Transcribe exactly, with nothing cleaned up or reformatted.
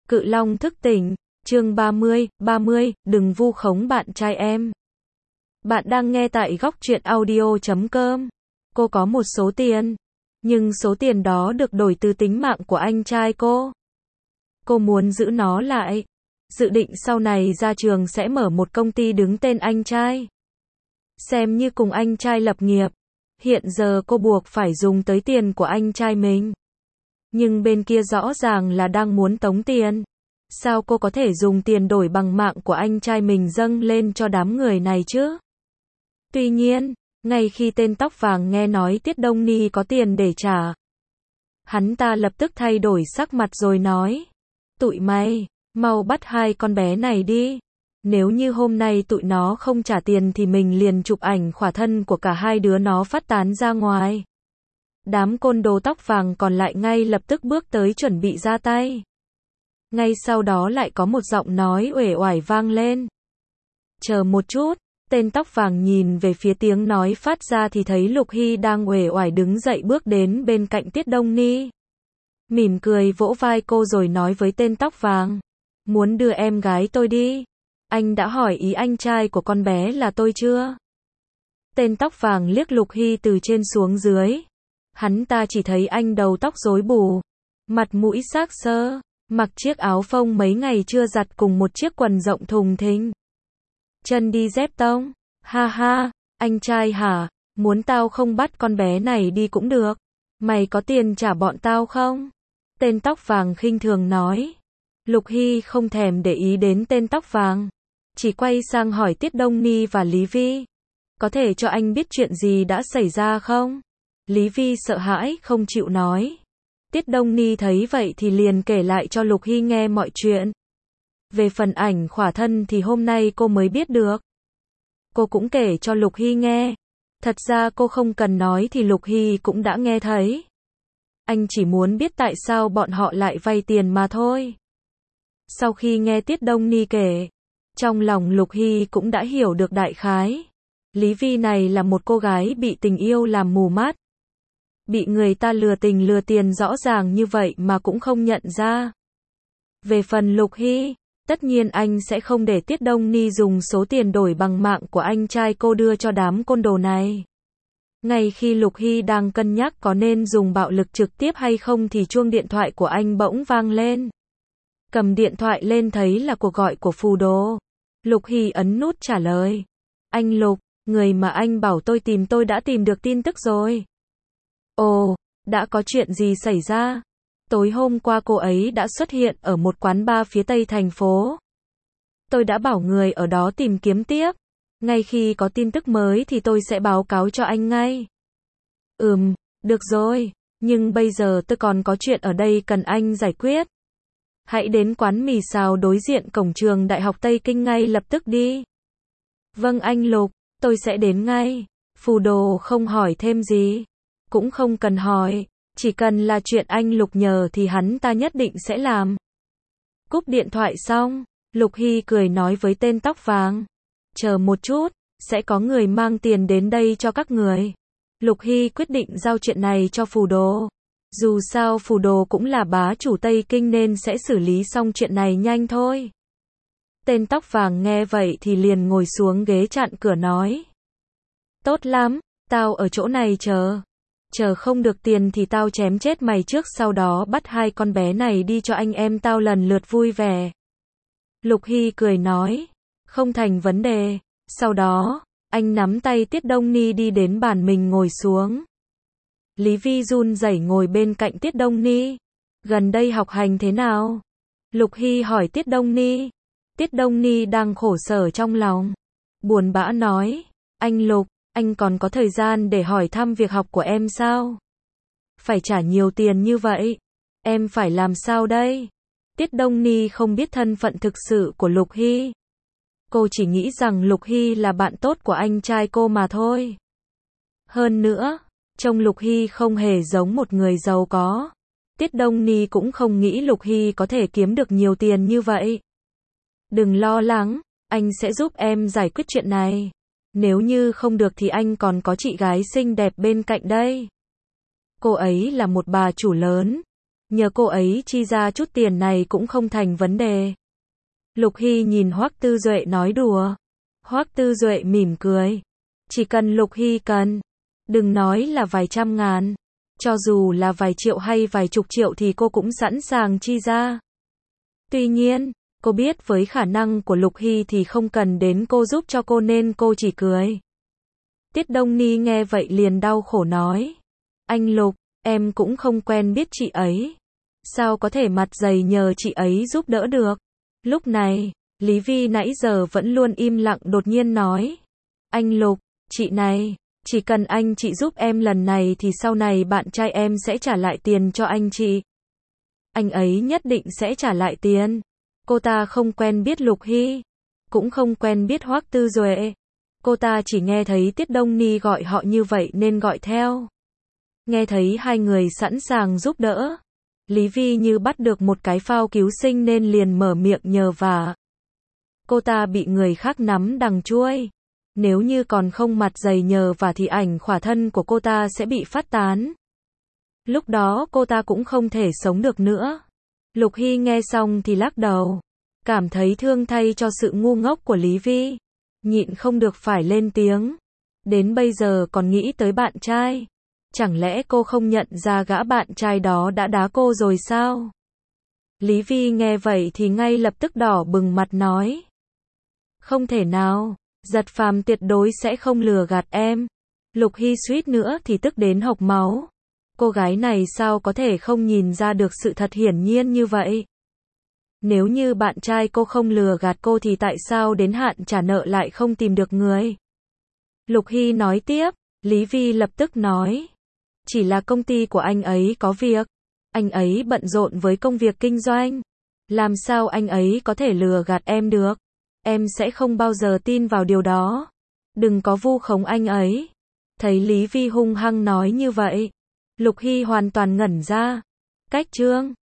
Cự Long thức tỉnh, chương ba mươi, ba mươi, đừng vu khống bạn trai em. Bạn đang nghe tại góc truyện audio chấm com. Cô có một số tiền, nhưng số tiền đó được đổi từ tính mạng của anh trai cô. Cô muốn giữ nó lại, dự định sau này ra trường sẽ mở một công ty đứng tên anh trai. Xem như cùng anh trai lập nghiệp. Hiện giờ cô buộc phải dùng tới tiền của anh trai mình. Nhưng bên kia rõ ràng là đang muốn tống tiền. Sao cô có thể dùng tiền đổi bằng mạng của anh trai mình dâng lên cho đám người này chứ? Tuy nhiên, ngay khi tên tóc vàng nghe nói Tiết Đông Ni có tiền để trả, hắn ta lập tức thay đổi sắc mặt rồi nói: tụi mày, mau bắt hai con bé này đi. Nếu như hôm nay tụi nó không trả tiền thì mình liền chụp ảnh khỏa thân của cả hai đứa nó phát tán ra ngoài. Đám côn đồ tóc vàng còn lại ngay lập tức bước tới chuẩn bị ra tay. Ngay sau đó lại có một giọng nói uể oải vang lên. Chờ một chút, tên tóc vàng nhìn về phía tiếng nói phát ra thì thấy Lục Hy đang uể oải đứng dậy bước đến bên cạnh Tiết Đông Ni. Mỉm cười vỗ vai cô rồi nói với tên tóc vàng: muốn đưa em gái tôi đi. Anh đã hỏi ý anh trai của con bé là tôi chưa? Tên tóc vàng liếc Lục Hy từ trên xuống dưới. Hắn ta chỉ thấy anh đầu tóc rối bù, mặt mũi xác xơ, mặc chiếc áo phông mấy ngày chưa giặt cùng một chiếc quần rộng thùng thình. Chân đi dép tông. Ha ha, anh trai hả? Muốn tao không bắt con bé này đi cũng được. Mày có tiền trả bọn tao không? Tên tóc vàng khinh thường nói. Lục Hy không thèm để ý đến tên tóc vàng, chỉ quay sang hỏi Tiết Đông Ni và Lý Vi. Có thể cho anh biết chuyện gì đã xảy ra không? Lý Vi sợ hãi không chịu nói. Tiết Đông Ni thấy vậy thì liền kể lại cho Lục Hy nghe mọi chuyện. Về phần ảnh khỏa thân thì hôm nay cô mới biết được. Cô cũng kể cho Lục Hy nghe. Thật ra cô không cần nói thì Lục Hy cũng đã nghe thấy. Anh chỉ muốn biết tại sao bọn họ lại vay tiền mà thôi. Sau khi nghe Tiết Đông Ni kể, trong lòng Lục Hy cũng đã hiểu được đại khái. Lý Vi này là một cô gái bị tình yêu làm mù mắt. Bị người ta lừa tình lừa tiền rõ ràng như vậy mà cũng không nhận ra. Về phần Lục Hy, tất nhiên anh sẽ không để Tiết Đông Ni dùng số tiền đổi bằng mạng của anh trai cô đưa cho đám côn đồ này. Ngay khi Lục Hy đang cân nhắc có nên dùng bạo lực trực tiếp hay không thì chuông điện thoại của anh bỗng vang lên. Cầm điện thoại lên thấy là cuộc gọi của Phù Đồ. Lục Hy ấn nút trả lời. Anh Lục, người mà anh bảo tôi tìm tôi đã tìm được tin tức rồi. Ồ, đã có chuyện gì xảy ra? Tối hôm qua cô ấy đã xuất hiện ở một quán bar phía tây thành phố. Tôi đã bảo người ở đó tìm kiếm tiếp. Ngay khi có tin tức mới thì tôi sẽ báo cáo cho anh ngay. Ừm, được rồi, nhưng bây giờ tôi còn có chuyện ở đây cần anh giải quyết. Hãy đến quán mì xào đối diện cổng trường Đại học Tây Kinh ngay lập tức đi. Vâng anh Lục, tôi sẽ đến ngay. Phù Đồ không hỏi thêm gì. Cũng không cần hỏi, chỉ cần là chuyện anh Lục nhờ thì hắn ta nhất định sẽ làm. Cúp điện thoại xong, Lục Hy cười nói với tên tóc vàng. Chờ một chút, sẽ có người mang tiền đến đây cho các người. Lục Hy quyết định giao chuyện này cho Phù Đồ. Dù sao Phù Đồ cũng là bá chủ Tây Kinh nên sẽ xử lý xong chuyện này nhanh thôi. Tên tóc vàng nghe vậy thì liền ngồi xuống ghế chặn cửa nói. Tốt lắm, tao ở chỗ này chờ. Chờ không được tiền thì tao chém chết mày trước, sau đó bắt hai con bé này đi cho anh em tao lần lượt vui vẻ. Lục Hy cười nói. Không thành vấn đề. Sau đó, anh nắm tay Tiết Đông Ni đi đến bàn mình ngồi xuống. Lý Vi run rẩy ngồi bên cạnh Tiết Đông Ni. Gần đây học hành thế nào? Lục Hy hỏi Tiết Đông Ni. Tiết Đông Ni đang khổ sở trong lòng. Buồn bã nói. Anh Lục, anh còn có thời gian để hỏi thăm việc học của em sao? Phải trả nhiều tiền như vậy. Em phải làm sao đây? Tiết Đông Ni không biết thân phận thực sự của Lục Hy. Cô chỉ nghĩ rằng Lục Hy là bạn tốt của anh trai cô mà thôi. Hơn nữa, trông Lục Hy không hề giống một người giàu có. Tiết Đông Ni cũng không nghĩ Lục Hy có thể kiếm được nhiều tiền như vậy. Đừng lo lắng, anh sẽ giúp em giải quyết chuyện này. Nếu như không được thì anh còn có chị gái xinh đẹp bên cạnh đây. Cô ấy là một bà chủ lớn. nhờ cô ấy chi ra chút tiền này cũng không thành vấn đề. Lục Hy nhìn Hoắc Tư Duệ nói đùa. Hoắc Tư Duệ mỉm cười. Chỉ cần Lục Hy cần, đừng nói là vài trăm ngàn, cho dù là vài triệu hay vài chục triệu thì cô cũng sẵn sàng chi ra. Tuy nhiên, cô biết với khả năng của Lục Hy thì không cần đến cô giúp cho cô nên cô chỉ cười. Tiết Đông Ni nghe vậy liền đau khổ nói. Anh Lục, em cũng không quen biết chị ấy. Sao có thể mặt dày nhờ chị ấy giúp đỡ được? Lúc này, Lý Vi nãy giờ vẫn luôn im lặng đột nhiên nói. Anh Lục, chị này, chỉ cần anh chị giúp em lần này thì sau này bạn trai em sẽ trả lại tiền cho anh chị. Anh ấy nhất định sẽ trả lại tiền. Cô ta không quen biết Lục Hy, cũng không quen biết Hoắc Tư Duệ. Cô ta chỉ nghe thấy Tiết Đông Ni gọi họ như vậy nên gọi theo. Nghe thấy hai người sẵn sàng giúp đỡ, Lý Vi như bắt được một cái phao cứu sinh nên liền mở miệng nhờ vả. Cô ta bị người khác nắm đằng chuôi. Nếu như còn không mặt dày nhờ vả thì ảnh khỏa thân của cô ta sẽ bị phát tán. Lúc đó cô ta cũng không thể sống được nữa. Lục Hy nghe xong thì lắc đầu, cảm thấy thương thay cho sự ngu ngốc của Lý Vi, nhịn không được phải lên tiếng. Đến bây giờ còn nghĩ tới bạn trai. Chẳng lẽ cô không nhận ra gã bạn trai đó đã đá cô rồi sao? Lý Vi nghe vậy thì ngay lập tức đỏ bừng mặt nói. Không thể nào, Giật Phàm tuyệt đối sẽ không lừa gạt em. Lục Hy suýt nữa thì tức đến hộc máu. Cô gái này sao có thể không nhìn ra được sự thật hiển nhiên như vậy? Nếu như bạn trai cô không lừa gạt cô thì tại sao đến hạn trả nợ lại không tìm được người? Lục Hy nói tiếp, Lý Vi lập tức nói. Chỉ là công ty của anh ấy có việc. Anh ấy bận rộn với công việc kinh doanh. Làm sao anh ấy có thể lừa gạt em được? Em sẽ không bao giờ tin vào điều đó. Đừng có vu khống anh ấy. Thấy Lý Vi hung hăng nói như vậy, Lục Hy hoàn toàn ngẩn ra. Cách chương